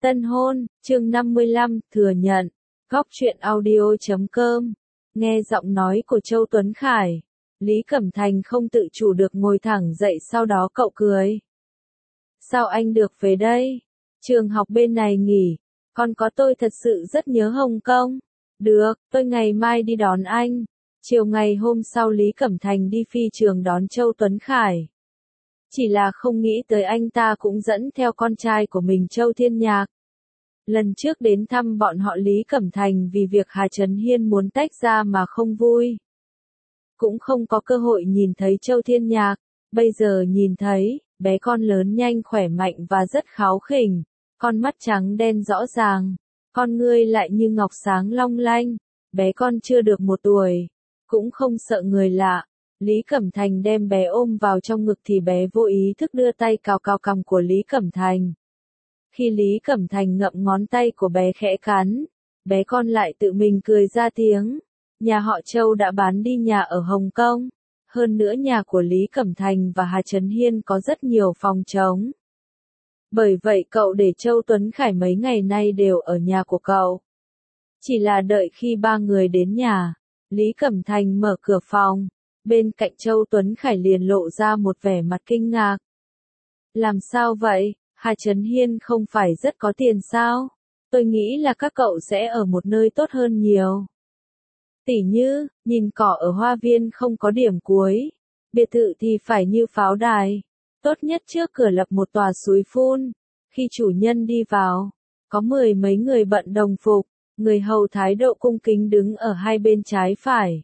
Tân hôn, chương 55, thừa nhận. Góc truyện audio.com. Nghe giọng nói của Châu Tuấn Khải, Lý Cẩm Thành không tự chủ được ngồi thẳng dậy, sau đó cậu cười. Sao anh được về đây? Trường học bên này nghỉ, còn có tôi thật sự rất nhớ Hồng Kông. Được, tôi ngày mai đi đón anh. Chiều ngày hôm sau Lý Cẩm Thành đi phi trường đón Châu Tuấn Khải. Chỉ là không nghĩ tới anh ta cũng dẫn theo con trai của mình Châu Thiên Nhạc. Lần trước đến thăm bọn họ Lý Cẩm Thành vì việc Hà Trấn Hiên muốn tách ra mà không vui. Cũng không có cơ hội nhìn thấy Châu Thiên Nhạc, bây giờ nhìn thấy, bé con lớn nhanh khỏe mạnh và rất kháu khỉnh, con mắt trắng đen rõ ràng, con ngươi lại như ngọc sáng long lanh, bé con chưa được 1 tuổi, cũng không sợ người lạ. Lý Cẩm Thành đem bé ôm vào trong ngực thì bé vô ý thức đưa tay cào cào cằm của Lý Cẩm Thành. Khi Lý Cẩm Thành ngậm ngón tay của bé khẽ cắn, bé con lại tự mình cười ra tiếng. Nhà họ Châu đã bán đi nhà ở Hồng Kông. Hơn nữa nhà của Lý Cẩm Thành và Hà Trấn Hiên có rất nhiều phòng trống. Bởi vậy cậu để Châu Tuấn Khải mấy ngày nay đều ở nhà của cậu. Chỉ là đợi khi 3 người đến nhà, Lý Cẩm Thành mở cửa phòng. Bên cạnh Châu Tuấn Khải liền lộ ra một vẻ mặt kinh ngạc. Làm sao vậy? Hà Trấn Hiên không phải rất có tiền sao? Tôi nghĩ là các cậu sẽ ở một nơi tốt hơn nhiều. Tỉ như, nhìn cỏ ở hoa viên không có điểm cuối. Biệt thự thì phải như pháo đài. Tốt nhất trước cửa lập một tòa suối phun. Khi chủ nhân đi vào, có 10 mấy người bận đồng phục, người hầu thái độ cung kính đứng ở hai bên trái phải.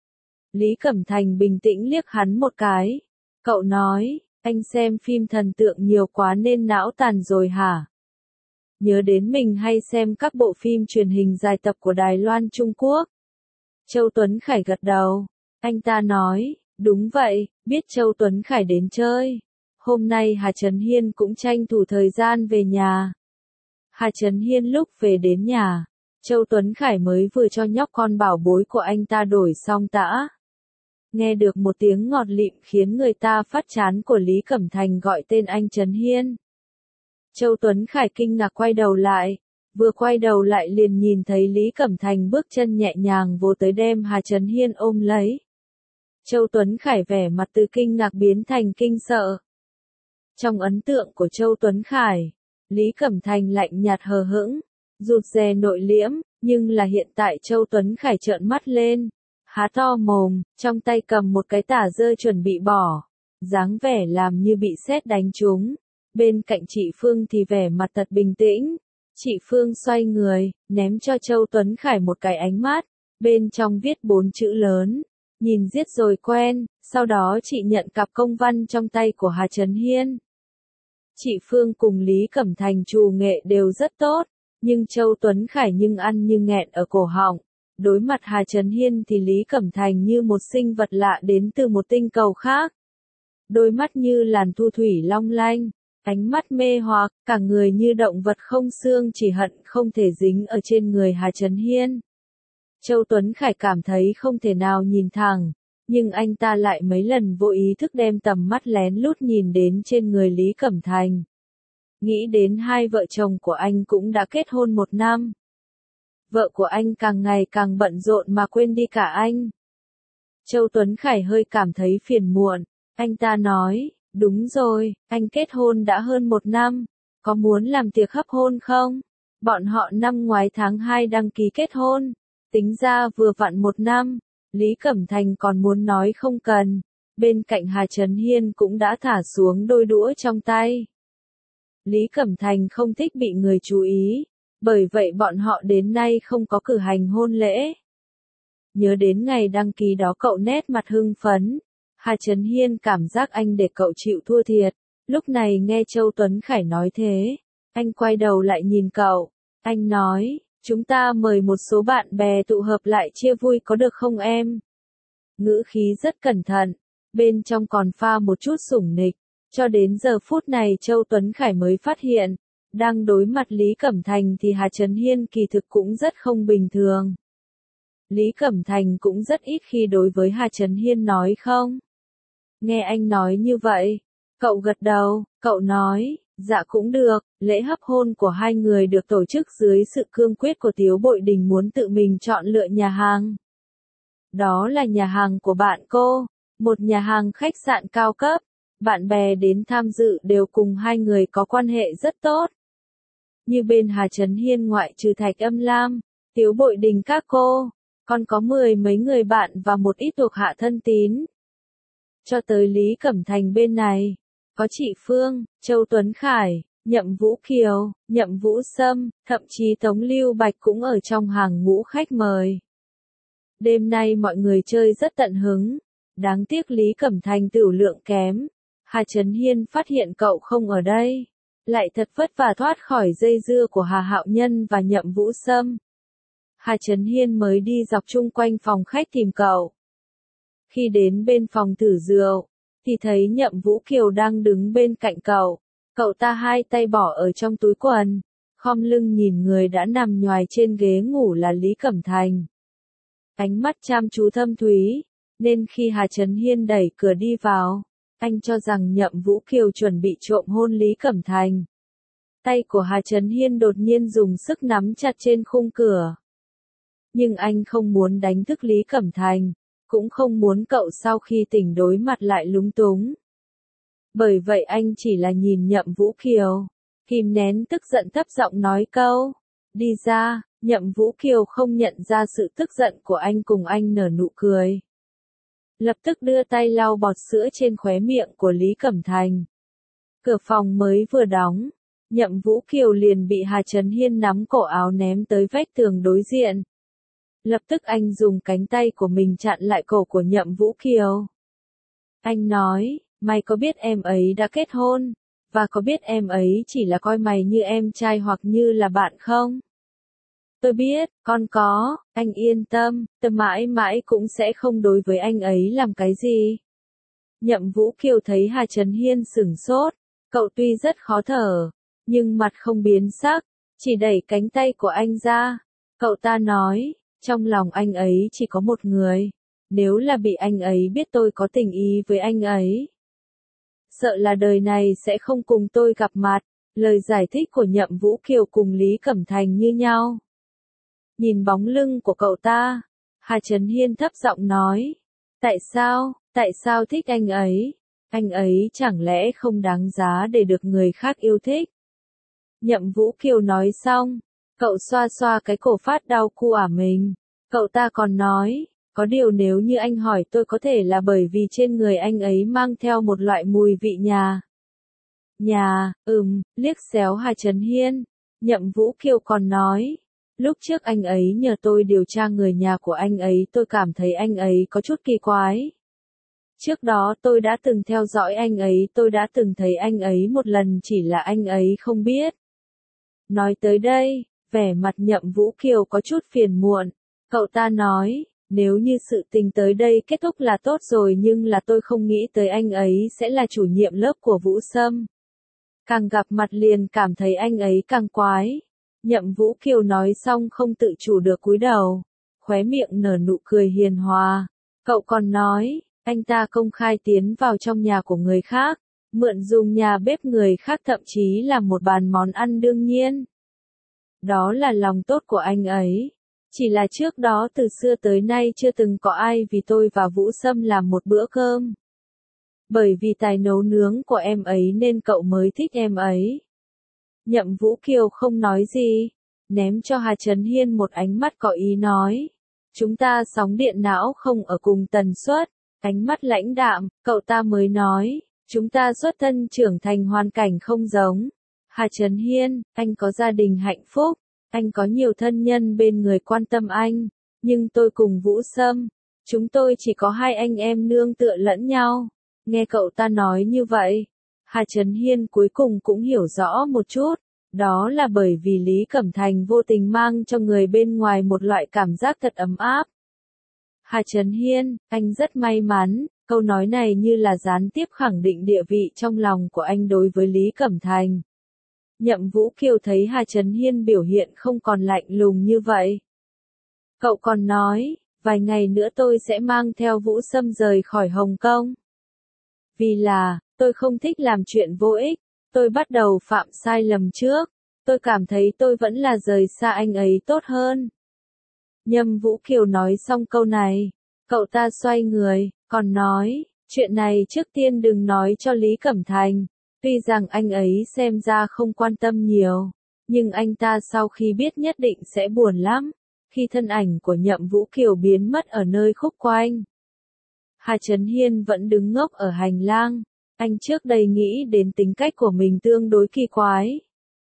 Lý Cẩm Thành bình tĩnh liếc hắn một cái. Cậu nói, anh xem phim thần tượng nhiều quá nên não tàn rồi hả? Nhớ đến mình hay xem các bộ phim truyền hình dài tập của Đài Loan Trung Quốc. Châu Tuấn Khải gật đầu. Anh ta nói, đúng vậy, biết Châu Tuấn Khải đến chơi. Hôm nay Hà Trấn Hiên cũng tranh thủ thời gian về nhà. Hà Trấn Hiên lúc về đến nhà, Châu Tuấn Khải mới vừa cho nhóc con bảo bối của anh ta đổi xong tã. Nghe được một tiếng ngọt lịm khiến người ta phát chán của Lý Cẩm Thành gọi tên anh Trấn Hiên. Châu Tuấn Khải kinh ngạc quay đầu lại, vừa quay đầu lại liền nhìn thấy Lý Cẩm Thành bước chân nhẹ nhàng vô tới đem Hà Trấn Hiên ôm lấy. Châu Tuấn Khải vẻ mặt từ kinh ngạc biến thành kinh sợ. Trong ấn tượng của Châu Tuấn Khải, Lý Cẩm Thành lạnh nhạt hờ hững, rụt rè nội liễm, nhưng là hiện tại Châu Tuấn Khải trợn mắt lên. Há to mồm, trong tay cầm một cái tả rơi chuẩn bị bỏ, dáng vẻ làm như bị sét đánh trúng. Bên cạnh chị Phương thì vẻ mặt thật bình tĩnh. Chị Phương xoay người, ném cho Châu Tuấn Khải một cái ánh mắt, bên trong viết 4 chữ lớn, nhìn giết rồi quen, sau đó chị nhận cặp công văn trong tay của Hà Trấn Hiên. Chị Phương cùng Lý Cẩm Thành trù nghệ đều rất tốt, nhưng Châu Tuấn Khải nhưng ăn như nghẹn ở cổ họng. Đối mặt Hà Trấn Hiên thì Lý Cẩm Thành như một sinh vật lạ đến từ một tinh cầu khác. Đôi mắt như làn thu thủy long lanh, ánh mắt mê hoặc, cả người như động vật không xương chỉ hận không thể dính ở trên người Hà Trấn Hiên. Châu Tuấn Khải cảm thấy không thể nào nhìn thẳng, nhưng anh ta lại mấy lần vô ý thức đem tầm mắt lén lút nhìn đến trên người Lý Cẩm Thành. Nghĩ đến hai vợ chồng của anh cũng đã kết hôn 1 năm. Vợ của anh càng ngày càng bận rộn mà quên đi cả anh. Châu Tuấn Khải hơi cảm thấy phiền muộn, anh ta nói, đúng rồi, anh kết hôn đã hơn 1 năm, có muốn làm tiệc hấp hôn không? Bọn họ năm ngoái tháng 2 đăng ký kết hôn, tính ra vừa vặn 1 năm, Lý Cẩm Thành còn muốn nói không cần, bên cạnh Hà Trấn Hiên cũng đã thả xuống đôi đũa trong tay. Lý Cẩm Thành không thích bị người chú ý. Bởi vậy bọn họ đến nay không có cử hành hôn lễ. Nhớ đến ngày đăng ký đó cậu nét mặt hưng phấn. Hà Trấn Hiên cảm giác anh để cậu chịu thua thiệt. Lúc này nghe Châu Tuấn Khải nói thế, anh quay đầu lại nhìn cậu. Anh nói, chúng ta mời một số bạn bè tụ hợp lại chia vui có được không em? Ngữ khí rất cẩn thận, bên trong còn pha một chút sủng nịch. Cho đến giờ phút này Châu Tuấn Khải mới phát hiện. Đang đối mặt Lý Cẩm Thành thì Hà Trấn Hiên kỳ thực cũng rất không bình thường. Lý Cẩm Thành cũng rất ít khi đối với Hà Trấn Hiên nói không. Nghe anh nói như vậy, cậu gật đầu, cậu nói, Dạ cũng được, lễ hấp hôn của hai người được tổ chức dưới sự cương quyết của Tiếu Bội Đình muốn tự mình chọn lựa nhà hàng. Đó là nhà hàng của bạn cô, một nhà hàng khách sạn cao cấp. Bạn bè đến tham dự đều cùng hai người có quan hệ rất tốt. Như bên Hà Trấn Hiên ngoại trừ Thạch Âm Lam, Tiếu Bội Đình các cô, còn có 10 mấy người bạn và một ít thuộc hạ thân tín. Cho tới Lý Cẩm Thành bên này, có chị Phương, Châu Tuấn Khải, Nhậm Vũ Kiều, Nhậm Vũ Sâm, thậm chí Tống Lưu Bạch cũng ở trong hàng ngũ khách mời. Đêm nay mọi người chơi rất tận hứng, đáng tiếc Lý Cẩm Thành tửu lượng kém. Hà Trấn Hiên phát hiện cậu không ở đây, lại thật vất vả thoát khỏi dây dưa của Hà Hạo Nhân và Nhậm Vũ Sâm. Hà Trấn Hiên mới đi dọc chung quanh phòng khách tìm cậu. Khi đến bên phòng thử rượu, thì thấy Nhậm Vũ Kiều đang đứng bên cạnh cậu. Cậu ta hai tay bỏ ở trong túi quần, khom lưng nhìn người đã nằm nhoài trên ghế ngủ là Lý Cẩm Thành. Ánh mắt chăm chú thâm thúy, nên khi Hà Trấn Hiên đẩy cửa đi vào, anh cho rằng Nhậm Vũ Kiều chuẩn bị trộm hôn Lý Cẩm Thành. Tay của Hà Trấn Hiên đột nhiên dùng sức nắm chặt trên khung cửa. Nhưng anh không muốn đánh thức Lý Cẩm Thành, cũng không muốn cậu sau khi tỉnh đối mặt lại lúng túng. Bởi vậy anh chỉ là nhìn Nhậm Vũ Kiều, kìm nén tức giận thấp giọng nói câu, đi ra. Nhậm Vũ Kiều không nhận ra sự tức giận của anh, cùng anh nở nụ cười. Lập tức đưa tay lau bọt sữa trên khóe miệng của Lý Cẩm Thành. Cửa phòng mới vừa đóng, Nhậm Vũ Kiều liền bị Hà Trấn Hiên nắm cổ áo ném tới vách tường đối diện. Lập tức anh dùng cánh tay của mình chặn lại cổ của Nhậm Vũ Kiều. Anh nói, mày có biết em ấy đã kết hôn, và có biết em ấy chỉ là coi mày như em trai hoặc như là bạn không? Tôi biết, con có, anh yên tâm, tôi mãi mãi cũng sẽ không đối với anh ấy làm cái gì. Nhậm Vũ Kiều thấy Hà Trấn Hiên sửng sốt, cậu tuy rất khó thở, nhưng mặt không biến sắc, chỉ đẩy cánh tay của anh ra. Cậu ta nói, trong lòng anh ấy chỉ có một người, nếu là bị anh ấy biết tôi có tình ý với anh ấy, sợ là đời này sẽ không cùng tôi gặp mặt. Lời giải thích của Nhậm Vũ Kiều cùng Lý Cẩm Thành như nhau. Nhìn bóng lưng của cậu ta, Hà Trấn Hiên thấp giọng nói, tại sao thích anh ấy chẳng lẽ không đáng giá để được người khác yêu thích. Nhậm Vũ Kiều nói xong, cậu xoa xoa cái cổ phát đau cu mình, cậu ta còn nói, có điều nếu như anh hỏi tôi có thể là bởi vì trên người anh ấy mang theo một loại mùi vị liếc xéo Hà Trấn Hiên, Nhậm Vũ Kiều còn nói, lúc trước anh ấy nhờ tôi điều tra người nhà của anh ấy, tôi cảm thấy anh ấy có chút kỳ quái. Trước đó tôi đã từng theo dõi anh ấy, tôi đã từng thấy anh ấy một lần, chỉ là anh ấy không biết. Nói tới đây, vẻ mặt Nhậm Vũ Kiều có chút phiền muộn, cậu ta nói, nếu như sự tình tới đây kết thúc là tốt rồi, nhưng là tôi không nghĩ tới anh ấy sẽ là chủ nhiệm lớp của Vũ Sâm. Càng gặp mặt liền cảm thấy anh ấy càng quái. Nhậm Vũ Kiều nói xong không tự chủ được cúi đầu, khóe miệng nở nụ cười hiền hòa. Cậu còn nói, anh ta công khai tiến vào trong nhà của người khác, mượn dùng nhà bếp người khác, thậm chí là một bàn món ăn đương nhiên. Đó là lòng tốt của anh ấy. Chỉ là trước đó từ xưa tới nay chưa từng có ai vì tôi và Vũ Sâm làm một bữa cơm. Bởi vì tài nấu nướng của em ấy nên cậu mới thích em ấy. Nhậm Vũ Kiều không nói gì, ném cho Hà Trấn Hiên một ánh mắt có ý nói. Chúng ta sóng điện não không ở cùng tần suất, ánh mắt lãnh đạm, cậu ta mới nói, chúng ta xuất thân trưởng thành hoàn cảnh không giống. Hà Trấn Hiên, anh có gia đình hạnh phúc, anh có nhiều thân nhân bên người quan tâm anh, nhưng tôi cùng Vũ Sâm, chúng tôi chỉ có hai anh em nương tựa lẫn nhau. Nghe cậu ta nói như vậy, Hà Trấn Hiên cuối cùng cũng hiểu rõ một chút, đó là bởi vì Lý Cẩm Thành vô tình mang cho người bên ngoài một loại cảm giác thật ấm áp. Hà Trấn Hiên, anh rất may mắn, câu nói này như là gián tiếp khẳng định địa vị trong lòng của anh đối với Lý Cẩm Thành. Nhậm Vũ Kiều thấy Hà Trấn Hiên biểu hiện không còn lạnh lùng như vậy. Cậu còn nói, vài ngày nữa tôi sẽ mang theo Vũ Sâm rời khỏi Hồng Kông. Vì là, tôi không thích làm chuyện vô ích, Tôi bắt đầu phạm sai lầm trước. Tôi cảm thấy tôi vẫn là rời xa anh ấy tốt hơn. Nhâm Vũ Kiều nói xong câu này, cậu ta xoay người, còn nói, chuyện này trước tiên đừng nói cho Lý Cẩm Thành. Tuy rằng anh ấy xem ra không quan tâm nhiều, nhưng anh ta sau khi biết nhất định sẽ buồn lắm, khi thân ảnh của Nhậm Vũ Kiều biến mất ở nơi khúc quanh. Hà Chấn Hiên vẫn đứng ngốc ở hành lang, anh trước đây nghĩ đến tính cách của mình tương đối kỳ quái.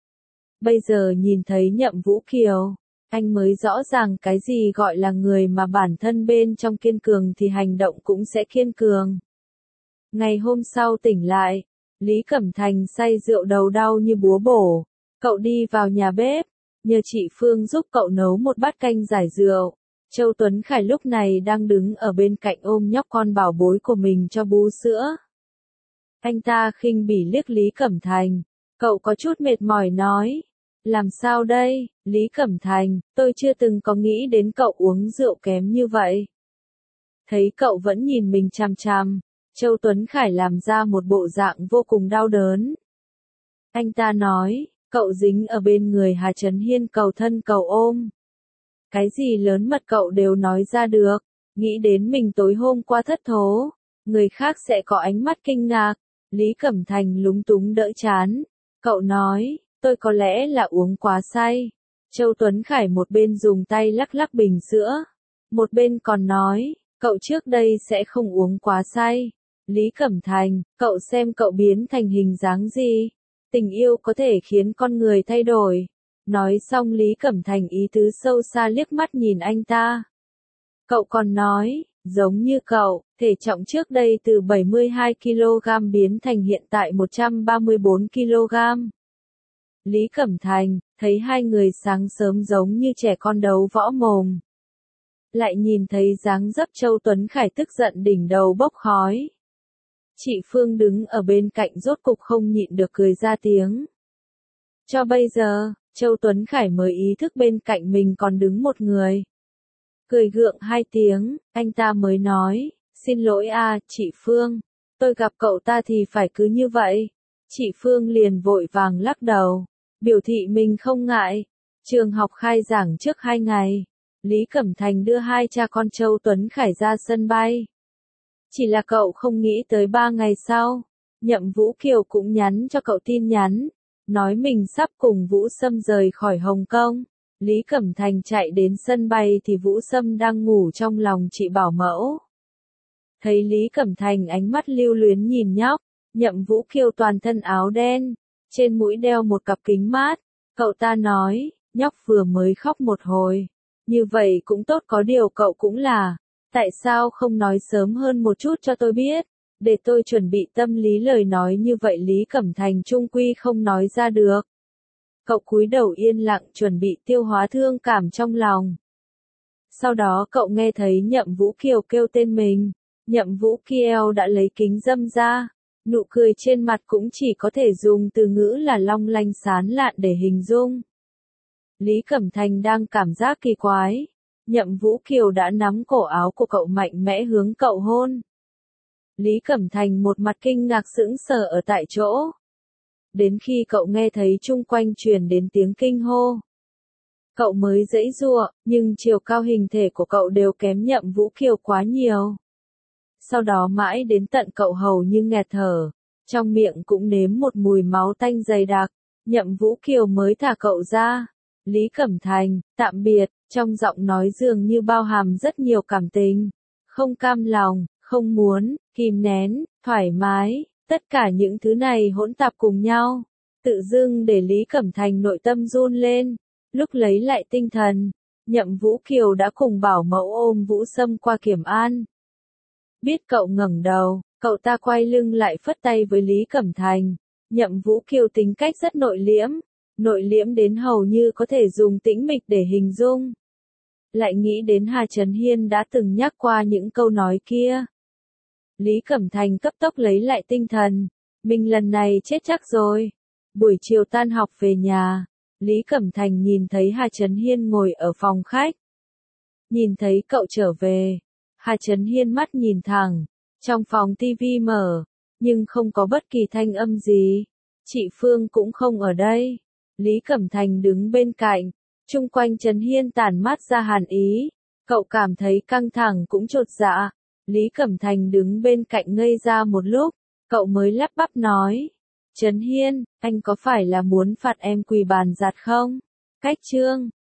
Bây giờ nhìn thấy Nhậm Vũ Kiều, anh mới rõ ràng cái gì gọi là người mà bản thân bên trong kiên cường thì hành động cũng sẽ kiên cường. Ngày hôm sau tỉnh lại, Lý Cẩm Thành say rượu đầu đau như búa bổ. Cậu đi vào nhà bếp, nhờ chị Phương giúp cậu nấu một bát canh giải rượu. Châu Tuấn Khải lúc này đang đứng ở bên cạnh ôm nhóc con bảo bối của mình cho bú sữa. Anh ta khinh bỉ liếc Lý Cẩm Thành. Cậu có chút mệt mỏi nói. Làm sao đây, Lý Cẩm Thành, tôi chưa từng có nghĩ đến cậu uống rượu kém như vậy. Thấy cậu vẫn nhìn mình chằm chằm, Châu Tuấn Khải làm ra một bộ dạng vô cùng đau đớn. Anh ta nói, cậu dính ở bên người Hà Chấn Hiên cầu thân cầu ôm. Cái gì lớn mật cậu đều nói ra được, nghĩ đến mình tối hôm qua thất thố, người khác sẽ có ánh mắt kinh ngạc. Lý Cẩm Thành lúng túng đỡ chán, cậu nói, tôi có lẽ là uống quá say. Châu Tuấn Khải một bên dùng tay lắc lắc bình sữa, một bên còn nói, cậu trước đây sẽ không uống quá say. Lý Cẩm Thành, cậu xem cậu biến thành hình dáng gì? Tình yêu có thể khiến con người thay đổi. Nói xong Lý Cẩm Thành ý tứ sâu xa liếc mắt nhìn anh ta. Cậu còn nói, giống như cậu, thể trọng trước đây từ 72 kg biến thành hiện tại 134 kg. Lý Cẩm Thành, thấy hai người sáng sớm giống như trẻ con đấu võ mồm. Lại nhìn thấy dáng dấp Châu Tuấn Khải tức giận đỉnh đầu bốc khói. Chị Phương đứng ở bên cạnh rốt cục không nhịn được cười ra tiếng. Cho bây giờ, Châu Tuấn Khải mới ý thức bên cạnh mình còn đứng một người. Cười gượng hai tiếng, anh ta mới nói, xin lỗi chị Phương, tôi gặp cậu ta thì phải cứ như vậy. Chị Phương liền vội vàng lắc đầu, biểu thị mình không ngại. Trường học khai giảng trước 2 ngày, Lý Cẩm Thành đưa hai cha con Châu Tuấn Khải ra sân bay. Chỉ là cậu không nghĩ tới 3 ngày sau, Nhậm Vũ Kiều cũng nhắn cho cậu tin nhắn, nói mình sắp cùng Vũ Sâm rời khỏi Hồng Kông. Lý Cẩm Thành chạy đến sân bay thì Vũ Sâm đang ngủ trong lòng chị bảo mẫu. Thấy Lý Cẩm Thành ánh mắt lưu luyến nhìn nhóc, Nhậm Vũ Kiều toàn thân áo đen, trên mũi đeo một cặp kính mát, cậu ta nói, nhóc vừa mới khóc một hồi, như vậy cũng tốt có điều cậu cũng là, tại sao không nói sớm hơn một chút cho tôi biết, để tôi chuẩn bị tâm lý lời nói như vậy Lý Cẩm Thành trung quy không nói ra được. Cậu cúi đầu yên lặng chuẩn bị tiêu hóa thương cảm trong lòng. Sau đó cậu nghe thấy Nhậm Vũ Kiều kêu tên mình, Nhậm Vũ Kiều đã lấy kính râm ra, nụ cười trên mặt cũng chỉ có thể dùng từ ngữ là long lanh sán lạn để hình dung. Lý Cẩm Thành đang cảm giác kỳ quái, Nhậm Vũ Kiều đã nắm cổ áo của cậu mạnh mẽ hướng cậu hôn. Lý Cẩm Thành một mặt kinh ngạc sững sờ ở tại chỗ. Đến khi cậu nghe thấy chung quanh truyền đến tiếng kinh hô, cậu mới giãy giụa, nhưng chiều cao hình thể của cậu đều kém Nhậm Vũ Kiều quá nhiều. Sau đó mãi đến tận cậu hầu như nghẹt thở, trong miệng cũng nếm một mùi máu tanh dày đặc, Nhậm Vũ Kiều mới thả cậu ra. Lý Cẩm Thành, tạm biệt, trong giọng nói dường như bao hàm rất nhiều cảm tình, không cam lòng, không muốn, kìm nén, thoải mái, tất cả những thứ này hỗn tạp cùng nhau, tự dưng để Lý Cẩm Thành nội tâm run lên. Lúc lấy lại tinh thần, Nhậm Vũ Kiều đã cùng bảo mẫu ôm Vũ Sâm qua kiểm an. Biết cậu ngẩng đầu, cậu ta quay lưng lại phất tay với Lý Cẩm Thành. Nhậm Vũ Kiều tính cách rất nội liễm đến hầu như có thể dùng tĩnh mịch để hình dung. Lại nghĩ đến Hà Chấn Hiên đã từng nhắc qua những câu nói kia. Lý Cẩm Thành cấp tốc lấy lại tinh thần, mình lần này chết chắc rồi. Buổi chiều tan học về nhà, Lý Cẩm Thành nhìn thấy Hà Chấn Hiên ngồi ở phòng khách. Nhìn thấy cậu trở về, Hà Chấn Hiên mắt nhìn thẳng, trong phòng tivi mở, nhưng không có bất kỳ thanh âm gì. chị Phương cũng không ở đây. Lý Cẩm Thành đứng bên cạnh, chung quanh Trấn Hiên tản mát ra hàn ý. Cậu cảm thấy căng thẳng cũng chột dạ. Lý Cẩm Thành đứng bên cạnh ngây ra một lúc, cậu mới lắp bắp nói. Trấn Hiên, anh có phải là muốn phạt em quỳ bàn giặt không? Cách chương